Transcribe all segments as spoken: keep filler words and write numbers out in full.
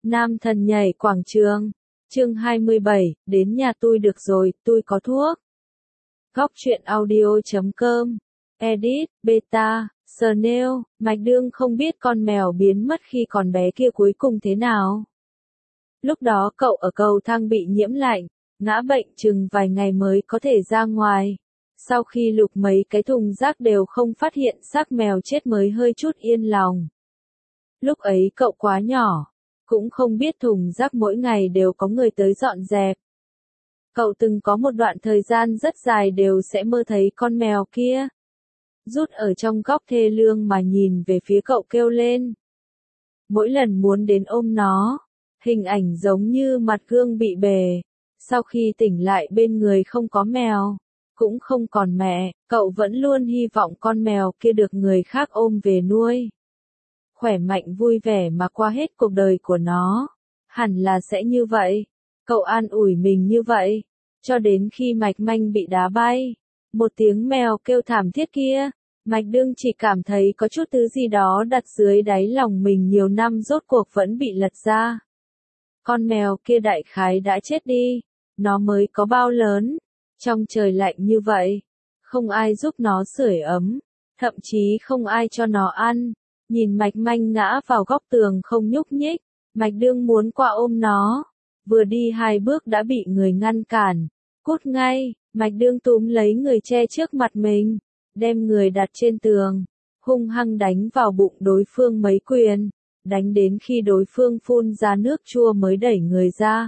Nam thần nhảy quảng trường. Chương hai mươi bảy, đến nhà tôi được rồi, tôi có thuốc. Góc truyện audio chấm com. Edit, Beta, Snail, Mạch Đương không biết con mèo biến mất khi còn bé kia cuối cùng thế nào. Lúc đó cậu ở cầu thang bị nhiễm lạnh, ngã bệnh chừng vài ngày mới có thể ra ngoài. Sau khi lục mấy cái thùng rác đều không phát hiện xác mèo chết mới hơi chút yên lòng. Lúc ấy cậu quá nhỏ, cũng không biết thùng rác mỗi ngày đều có người tới dọn dẹp. Cậu từng có một đoạn thời gian rất dài đều sẽ mơ thấy con mèo kia. Rút ở trong góc thê lương mà nhìn về phía cậu kêu lên. Mỗi lần muốn đến ôm nó, hình ảnh giống như mặt gương bị bể. Sau khi tỉnh lại bên người không có mèo, cũng không còn mẹ, cậu vẫn luôn hy vọng con mèo kia được người khác ôm về nuôi. Khỏe mạnh vui vẻ mà qua hết cuộc đời của nó. Hẳn là sẽ như vậy. Cậu an ủi mình như vậy. Cho đến khi Mạch Manh bị đá bay. Một tiếng mèo kêu thảm thiết kia. Mạch Đương chỉ cảm thấy có chút thứ gì đó đặt dưới đáy lòng mình nhiều năm rốt cuộc vẫn bị lật ra. Con mèo kia đại khái đã chết đi. Nó mới có bao lớn. Trong trời lạnh như vậy. Không ai giúp nó sưởi ấm. Thậm chí không ai cho nó ăn. Nhìn Mạch Manh ngã vào góc tường không nhúc nhích, Mạch Đương muốn qua ôm nó. Vừa đi hai bước đã bị người ngăn cản. Cút ngay, Mạch Đương túm lấy người che trước mặt mình, đem người đặt trên tường, hung hăng đánh vào bụng đối phương mấy quyền, đánh đến khi đối phương phun ra nước chua mới đẩy người ra.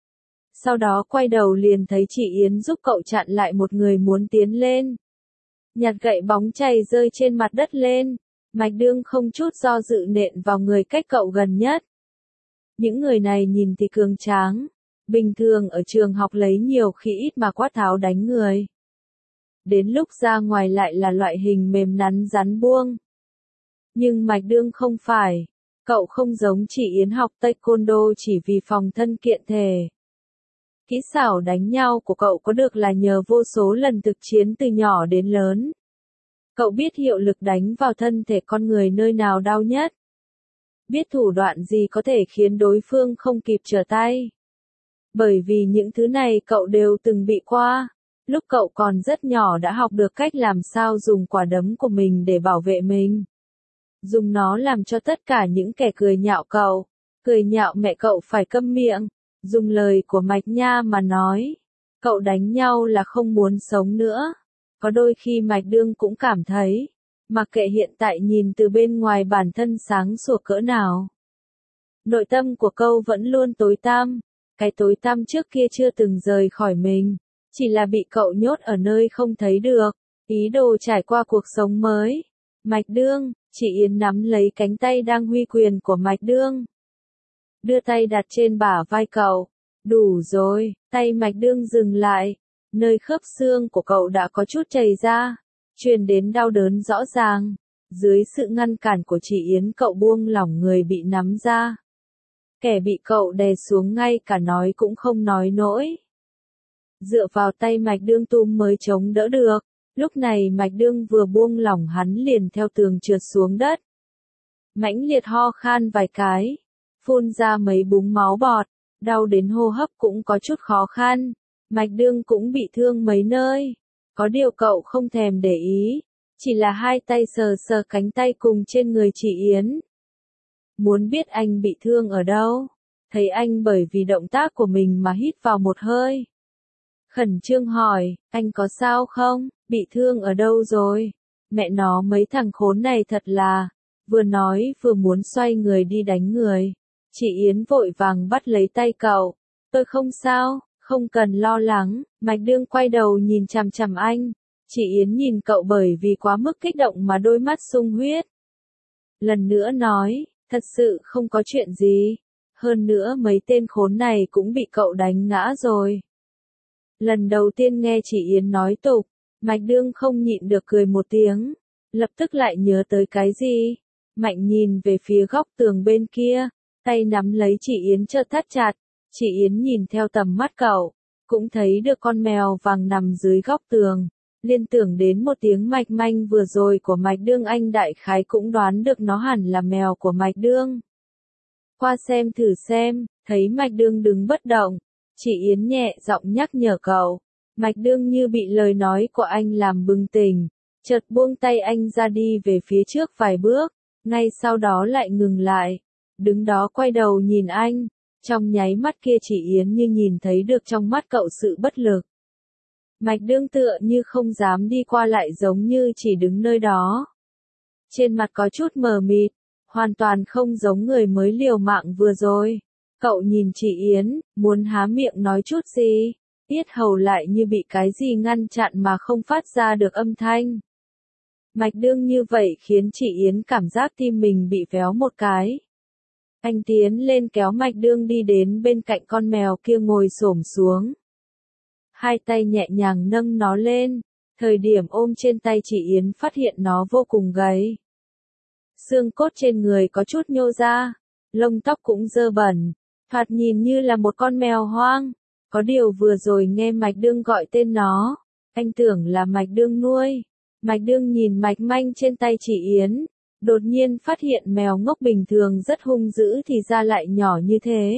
Sau đó quay đầu liền thấy chị Yến giúp cậu chặn lại một người muốn tiến lên. Nhặt gậy bóng chày rơi trên mặt đất lên. Mạch Đương không chút do dự nện vào người cách cậu gần nhất. Những người này nhìn thì cường tráng, bình thường ở trường học lấy nhiều khi ít mà quát tháo đánh người. Đến lúc ra ngoài lại là loại hình mềm nắn rắn buông. Nhưng Mạch Đương không phải, cậu không giống chị Yến học taekwondo chỉ vì phòng thân kiện thể. Kỹ xảo đánh nhau của cậu có được là nhờ vô số lần thực chiến từ nhỏ đến lớn. Cậu biết hiệu lực đánh vào thân thể con người nơi nào đau nhất. Biết thủ đoạn gì có thể khiến đối phương không kịp trở tay. Bởi vì những thứ này cậu đều từng bị qua. Lúc cậu còn rất nhỏ đã học được cách làm sao dùng quả đấm của mình để bảo vệ mình. Dùng nó làm cho tất cả những kẻ cười nhạo cậu. Cười nhạo mẹ cậu phải câm miệng. Dùng lời của Mạch Nha mà nói. Cậu đánh nhau là không muốn sống nữa. Có đôi khi Mạch Đương cũng cảm thấy, mặc kệ hiện tại nhìn từ bên ngoài bản thân sáng sủa cỡ nào. Nội tâm của cậu vẫn luôn tối tăm, cái tối tăm trước kia chưa từng rời khỏi mình, chỉ là bị cậu nhốt ở nơi không thấy được, ý đồ trải qua cuộc sống mới. Mạch Đương, chị Yến nắm lấy cánh tay đang huy quyền của Mạch Đương. Đưa tay đặt trên bả vai cậu, đủ rồi, tay Mạch Đương dừng lại. Nơi khớp xương của cậu đã có chút chảy ra, truyền đến đau đớn rõ ràng. Dưới sự ngăn cản của chị Yến cậu buông lỏng người bị nắm ra. Kẻ bị cậu đè xuống ngay cả nói cũng không nói nổi. Dựa vào tay Mạch Đương túm mới chống đỡ được. Lúc này Mạch Đương vừa buông lỏng hắn liền theo tường trượt xuống đất. Mãnh liệt ho khan vài cái, phun ra mấy búng máu bọt, đau đến hô hấp cũng có chút khó khăn. Mạch Đương cũng bị thương mấy nơi. Có điều cậu không thèm để ý. Chỉ là hai tay sờ sờ cánh tay cùng trên người chị Yến. Muốn biết anh bị thương ở đâu? Thấy anh bởi vì động tác của mình mà hít vào một hơi. Khẩn trương hỏi, anh có sao không? Bị thương ở đâu rồi? Mẹ nó mấy thằng khốn này thật là. Vừa nói vừa muốn xoay người đi đánh người. Chị Yến vội vàng bắt lấy tay cậu. Tôi không sao. Không cần lo lắng, Mạch Đương quay đầu nhìn chằm chằm anh. Chị Yến nhìn cậu bởi vì quá mức kích động mà đôi mắt sung huyết. Lần nữa nói, thật sự không có chuyện gì. Hơn nữa mấy tên khốn này cũng bị cậu đánh ngã rồi. Lần đầu tiên nghe chị Yến nói tục, Mạch Đương không nhịn được cười một tiếng. Lập tức lại nhớ tới cái gì. Mạnh nhìn về phía góc tường bên kia, tay nắm lấy chị Yến chợt thắt chặt. Chị Yến nhìn theo tầm mắt cậu, cũng thấy được con mèo vàng nằm dưới góc tường, liên tưởng đến một tiếng Mạch Manh vừa rồi của Mạch Đương anh đại khái cũng đoán được nó hẳn là mèo của Mạch Đương. Qua xem thử xem, thấy Mạch Đương đứng bất động. Chị Yến nhẹ giọng nhắc nhở cậu. Mạch Đương như bị lời nói của anh làm bừng tỉnh, chợt buông tay anh ra đi về phía trước vài bước, ngay sau đó lại ngừng lại, đứng đó quay đầu nhìn anh. Trong nháy mắt kia chị Yến như nhìn thấy được trong mắt cậu sự bất lực. Mạch Đương tựa như không dám đi qua lại giống như chỉ đứng nơi đó. Trên mặt có chút mờ mịt, hoàn toàn không giống người mới liều mạng vừa rồi. Cậu nhìn chị Yến, muốn há miệng nói chút gì, yết hầu lại như bị cái gì ngăn chặn mà không phát ra được âm thanh. Mạch Đương như vậy khiến chị Yến cảm giác tim mình bị véo một cái. Anh tiến lên kéo Mạch Đương đi đến bên cạnh con mèo kia ngồi xổm xuống. Hai tay nhẹ nhàng nâng nó lên, thời điểm ôm trên tay chị Yến phát hiện nó vô cùng gầy. Xương cốt trên người có chút nhô ra, lông tóc cũng dơ bẩn, thoạt nhìn như là một con mèo hoang. Có điều vừa rồi nghe Mạch Đương gọi tên nó, anh tưởng là Mạch Đương nuôi. Mạch Đương nhìn mạch manh trên tay chị Yến, đột nhiên phát hiện mèo ngốc bình thường rất hung dữ thì ra lại nhỏ như thế.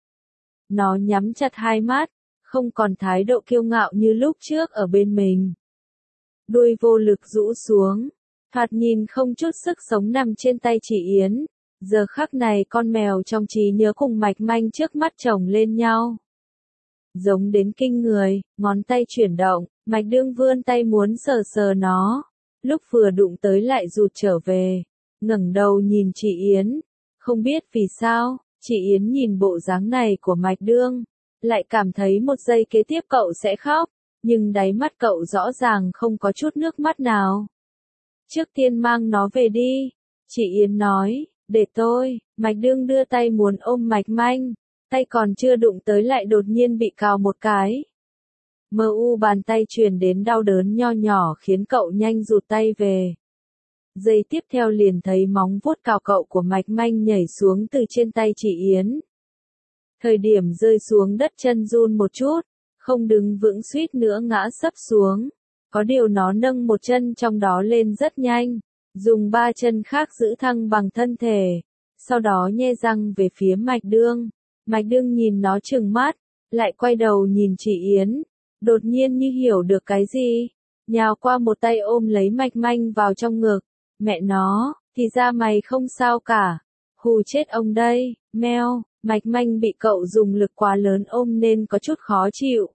Nó nhắm chặt hai mắt, không còn thái độ kiêu ngạo như lúc trước ở bên mình. Đuôi vô lực rũ xuống, thoạt nhìn không chút sức sống nằm trên tay chị Yến. Giờ khắc này con mèo trong trí nhớ cùng mạch manh trước mắt chồng lên nhau. Giống đến kinh người, ngón tay chuyển động, Mạch Đương vươn tay muốn sờ sờ nó. Lúc vừa đụng tới lại rụt trở về, ngẩng đầu nhìn chị Yến. Không biết vì sao, chị Yến nhìn bộ dáng này của Mạch Đương, lại cảm thấy một giây kế tiếp cậu sẽ khóc, nhưng đáy mắt cậu rõ ràng không có chút nước mắt nào. Trước tiên mang nó về đi, chị Yến nói, để tôi. Mạch Đương đưa tay muốn ôm mạch manh, tay còn chưa đụng tới lại đột nhiên bị cào một cái. Mơ u bàn tay truyền đến đau đớn nho nhỏ khiến cậu nhanh rụt tay về. Giây tiếp theo liền thấy móng vuốt cào cậu của mạch manh nhảy xuống từ trên tay chị Yến. Thời điểm rơi xuống đất chân run một chút, không đứng vững suýt nữa ngã sấp xuống. Có điều nó nâng một chân trong đó lên rất nhanh, dùng ba chân khác giữ thăng bằng thân thể, sau đó nhe răng về phía Mạch Đương. Mạch Đương nhìn nó trừng mắt, lại quay đầu nhìn chị Yến, đột nhiên như hiểu được cái gì, nhào qua một tay ôm lấy mạch manh vào trong ngực. Mẹ nó, thì ra mày không sao cả, hù chết ông đây, meo. Mạch manh bị cậu dùng lực quá lớn ôm nên có chút khó chịu.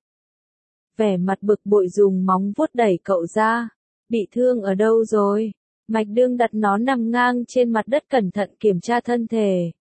Vẻ mặt bực bội dùng móng vuốt đẩy cậu ra. Bị thương ở đâu rồi? Mạch Đương đặt nó nằm ngang trên mặt đất cẩn thận kiểm tra thân thể.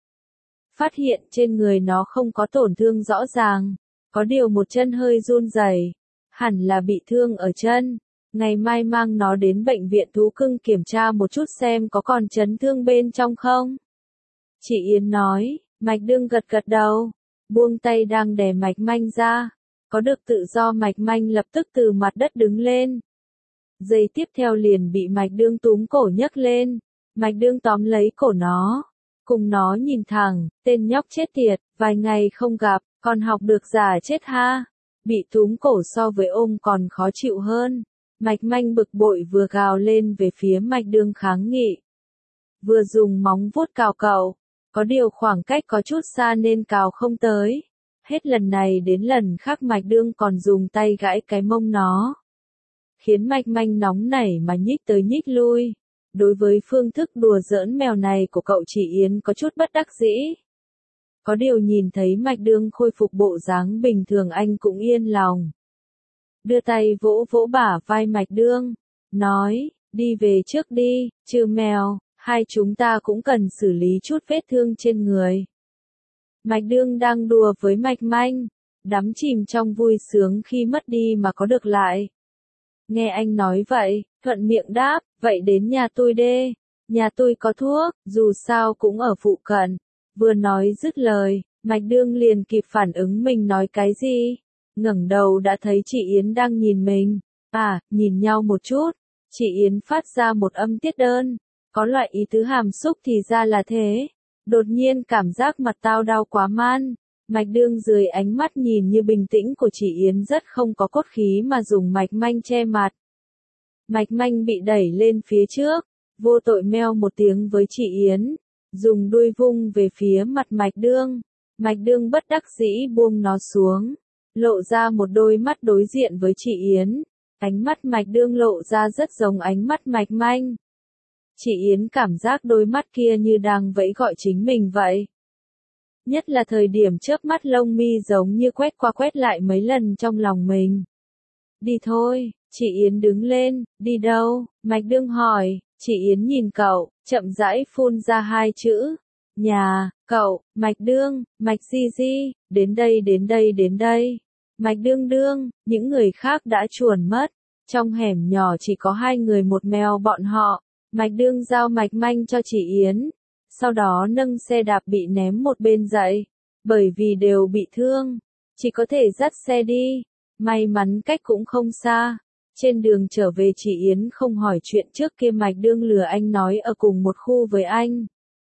Phát hiện trên người nó không có tổn thương rõ ràng, có điều một chân hơi run rẩy, hẳn là bị thương ở chân. Ngày mai mang nó đến bệnh viện thú cưng kiểm tra một chút xem có còn chấn thương bên trong không. Chị Yến nói. Mạch Đương gật gật đầu, buông tay đang đè mạch manh ra. Có được tự do mạch manh lập tức từ mặt đất đứng lên. Giây tiếp theo liền bị Mạch Đương túm cổ nhấc lên. Mạch Đương tóm lấy cổ nó, cùng nó nhìn thẳng, tên nhóc chết tiệt, vài ngày không gặp, còn học được giả chết ha. Bị túm cổ so với ôm còn khó chịu hơn. Mạch manh bực bội vừa gào lên về phía Mạch Đương kháng nghị. Vừa dùng móng vuốt cào cậu. Có điều khoảng cách có chút xa nên cào không tới. Hết lần này đến lần khác Mạch Đương còn dùng tay gãi cái mông nó. Khiến mạch manh nóng nảy mà nhích tới nhích lui. Đối với phương thức đùa giỡn mèo này của cậu chị Yến có chút bất đắc dĩ. Có điều nhìn thấy Mạch Đương khôi phục bộ dáng bình thường anh cũng yên lòng. Đưa tay vỗ vỗ bả vai Mạch Đương. Nói, đi về trước đi, trừ mèo. Hai chúng ta cũng cần xử lý chút vết thương trên người. Mạch Đương đang đùa với mạch manh, đắm chìm trong vui sướng khi mất đi mà có được lại. Nghe anh nói vậy, thuận miệng đáp, vậy đến nhà tôi đê, nhà tôi có thuốc, dù sao cũng ở phụ cận. Vừa nói dứt lời, Mạch Đương liền kịp phản ứng mình nói cái gì. Ngẩng đầu đã thấy chị Yến đang nhìn mình. À, nhìn nhau một chút, chị Yến phát ra một âm tiết đơn. Có loại ý tứ hàm xúc thì ra là thế. Đột nhiên cảm giác mặt tao đau quá man. Mạch Đương dưới ánh mắt nhìn như bình tĩnh của chị Yến rất không có cốt khí mà dùng mạch manh che mặt. Mạch manh bị đẩy lên phía trước, vô tội meo một tiếng với chị Yến. dùng đuôi vung về phía mặt Mạch Đương. Mạch Đương bất đắc dĩ buông nó xuống, lộ ra một đôi mắt đối diện với chị Yến. Ánh mắt Mạch Đương lộ ra rất giống ánh mắt Mạch Manh. Chị Yến cảm giác đôi mắt kia như đang vẫy gọi chính mình vậy. Nhất là thời điểm chớp mắt lông mi giống như quét qua quét lại mấy lần trong lòng mình. Đi thôi, chị Yến đứng lên, đi đâu? Mạch Đương hỏi, chị Yến nhìn cậu, chậm rãi phun ra hai chữ. Nhà, cậu, Mạch Đương, Mạch Di Di, đến đây đến đây đến đây. Mạch Đương Đương, những người khác đã chuồn mất. Trong hẻm nhỏ chỉ có hai người một mèo bọn họ. Mạch Đương giao Mạch Manh cho chị Yến. Sau đó nâng xe đạp bị ném một bên dậy. Bởi vì đều bị thương, chỉ có thể dắt xe đi. May mắn cách cũng không xa. Trên đường trở về chị Yến không hỏi chuyện trước kia Mạch Đương lừa anh nói ở cùng một khu với anh.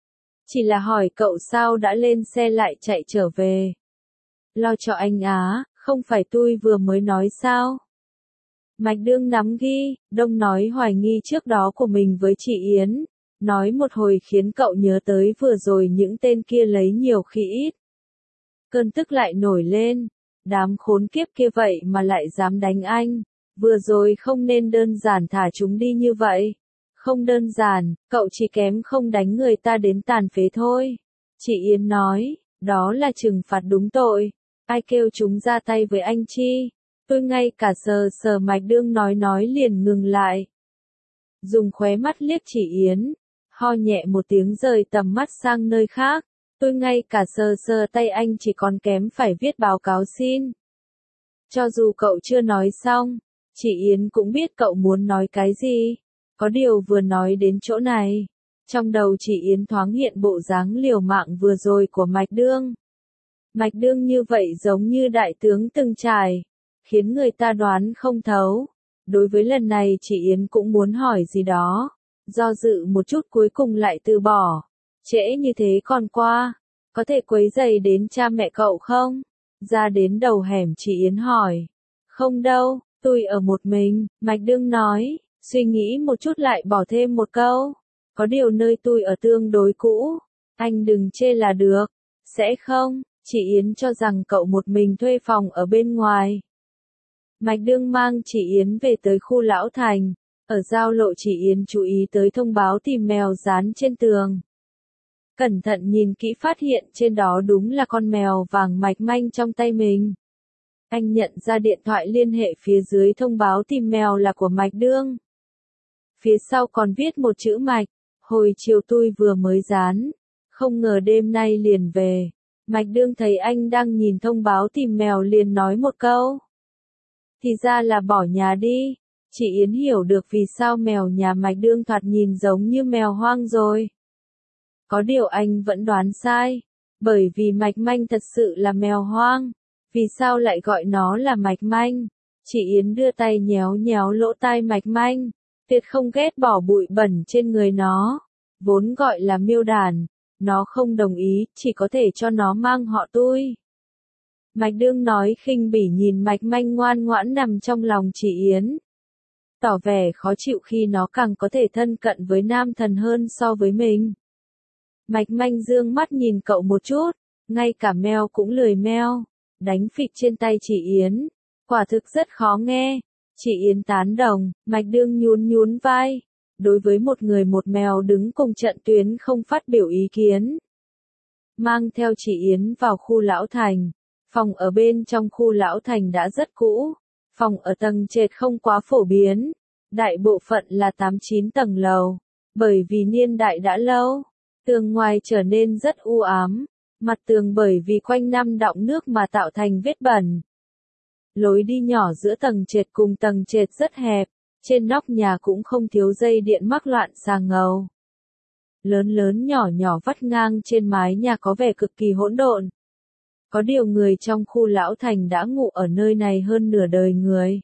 Chỉ là hỏi cậu sao đã lên xe lại chạy trở về. Lo cho anh á, không phải tôi vừa mới nói sao. Mạch Đương nắm ghi, Đông nói hoài nghi trước đó của mình với chị Yến. Nói một hồi khiến cậu nhớ tới vừa rồi những tên kia lấy nhiều khi ít. Cơn tức lại nổi lên. Đám khốn kiếp kia vậy mà lại dám đánh anh. Vừa rồi không nên đơn giản thả chúng đi như vậy. Không đơn giản, cậu chỉ kém không đánh người ta đến tàn phế thôi. Chị Yến nói, đó là trừng phạt đúng tội. Ai kêu chúng ra tay với anh chi? Tôi ngay cả sờ sờ Mạch Đương nói nói liền ngừng lại. Dùng khóe mắt liếc chị Yến, ho nhẹ một tiếng rời tầm mắt sang nơi khác. Tôi ngay cả sờ sờ tay anh chỉ còn kém phải viết báo cáo xin. Cho dù cậu chưa nói xong, chị Yến cũng biết cậu muốn nói cái gì. Có điều vừa nói đến chỗ này, trong đầu chị Yến thoáng hiện bộ dáng liều mạng vừa rồi của Mạch Đương. Mạch Đương như vậy giống như đại tướng từng trải, khiến người ta đoán không thấu. Đối với lần này chị Yến cũng muốn hỏi gì đó, do dự một chút cuối cùng lại từ bỏ. Trễ như thế còn qua, có thể quấy rầy đến cha mẹ cậu không? Ra đến đầu hẻm chị Yến hỏi. Không đâu, tôi ở một mình, Mạch Đương nói, suy nghĩ một chút lại bỏ thêm một câu. Có điều nơi tôi ở tương đối cũ, anh đừng chê là được. Sẽ không, chị Yến cho rằng cậu một mình thuê phòng ở bên ngoài. Mạch Đương mang chị Yến về tới khu Lão Thành. Ở giao lộ chị Yến chú ý tới thông báo tìm mèo dán trên tường. Cẩn thận nhìn kỹ phát hiện trên đó đúng là con mèo vàng Mạch Manh trong tay mình. Anh nhận ra điện thoại liên hệ phía dưới thông báo tìm mèo là của Mạch Đương. Phía sau còn viết một chữ Mạch, hồi chiều tôi vừa mới dán, không ngờ đêm nay liền về. Mạch Đương thấy anh đang nhìn thông báo tìm mèo liền nói một câu. Thì ra là bỏ nhà đi. Chị Yến hiểu được vì sao mèo nhà Mạch Đương thoạt nhìn giống như mèo hoang rồi. Có điều anh vẫn đoán sai, bởi vì Mạch Manh thật sự là mèo hoang. Vì sao lại gọi nó là Mạch Manh? Chị Yến đưa tay nhéo nhéo lỗ tai Mạch Manh, tuyệt không ghét bỏ bụi bẩn trên người nó. Vốn gọi là miêu đàn, nó không đồng ý, chỉ có thể cho nó mang họ tôi. Mạch Đương nói khinh bỉ nhìn Mạch Manh ngoan ngoãn nằm trong lòng chị Yến. Tỏ vẻ khó chịu khi nó càng có thể thân cận với nam thần hơn so với mình. Mạch Manh dương mắt nhìn cậu một chút, ngay cả meo cũng lười meo, đánh phịch trên tay chị Yến. Quả thực rất khó nghe. Chị Yến tán đồng, Mạch Đương nhún nhún vai. Đối với một người một mèo đứng cùng trận tuyến không phát biểu ý kiến. Mang theo chị Yến vào khu Lão Thành. Phòng ở bên trong khu Lão Thành đã rất cũ. Phòng ở tầng trệt không quá phổ biến. Đại bộ phận là tám chín tầng lầu. Bởi vì niên đại đã lâu, tường ngoài trở nên rất u ám. Mặt tường bởi vì quanh năm đọng nước mà tạo thành vết bẩn. Lối đi nhỏ giữa tầng trệt cùng tầng trệt rất hẹp. Trên nóc nhà cũng không thiếu dây điện mắc loạn xà ngầu. Lớn lớn nhỏ nhỏ vắt ngang trên mái nhà có vẻ cực kỳ hỗn độn. Có điều người trong khu Lão Thành đã ngụ ở nơi này hơn nửa đời người.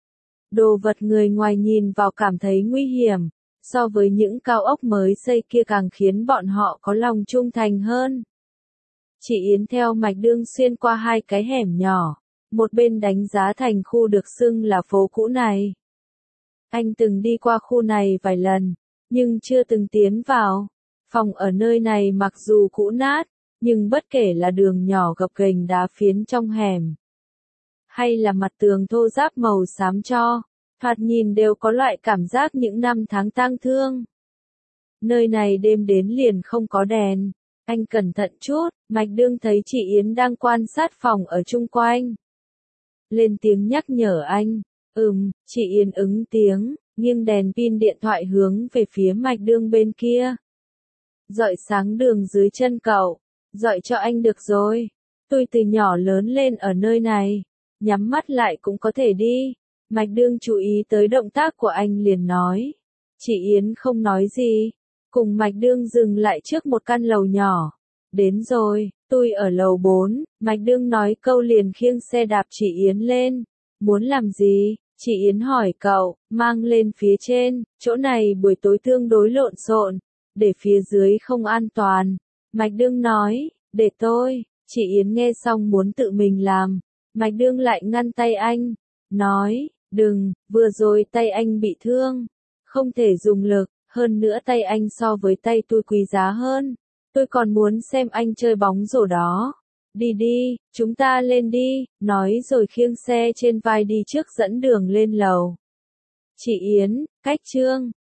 Đồ vật người ngoài nhìn vào cảm thấy nguy hiểm, so với những cao ốc mới xây kia càng khiến bọn họ có lòng trung thành hơn. Chị Yến theo Mạch Đương xuyên qua hai cái hẻm nhỏ, một bên đánh giá thành khu được xưng là phố cũ này. Anh từng đi qua khu này vài lần, nhưng chưa từng tiến vào. Phòng ở nơi này mặc dù cũ nát, nhưng bất kể là đường nhỏ gập ghềnh đá phiến trong hẻm, hay là mặt tường thô ráp màu xám tro, thoạt nhìn đều có loại cảm giác những năm tháng tang thương. Nơi này đêm đến liền không có đèn. Anh cẩn thận chút, Mạch Đương thấy chị Yến đang quan sát phòng ở chung quanh. Lên tiếng nhắc nhở anh. Ừm, chị Yến ứng tiếng, nghiêng đèn pin điện thoại hướng về phía Mạch Đương bên kia. Dọi sáng đường dưới chân cậu. Dọi cho anh được rồi. Tôi từ nhỏ lớn lên ở nơi này. Nhắm mắt lại cũng có thể đi. Mạch Đương chú ý tới động tác của anh liền nói. Chị Yến không nói gì. Cùng Mạch Đương dừng lại trước một căn lầu nhỏ. Đến rồi, tôi ở lầu bốn, Mạch Đương nói câu liền khiêng xe đạp chị Yến lên. Muốn làm gì? Chị Yến hỏi cậu, mang lên phía trên, chỗ này buổi tối tương đối lộn xộn, để phía dưới không an toàn. Mạch Đương nói, để tôi, chị Yến nghe xong muốn tự mình làm. Mạch Đương lại ngăn tay anh, nói, đừng, vừa rồi tay anh bị thương, không thể dùng lực. Hơn nữa tay anh so với tay tôi quý giá hơn. Tôi còn muốn xem anh chơi bóng rổ đó. Đi đi, chúng ta lên đi, nói rồi khiêng xe trên vai đi trước dẫn đường lên lầu. Chị Yến, cách Trương,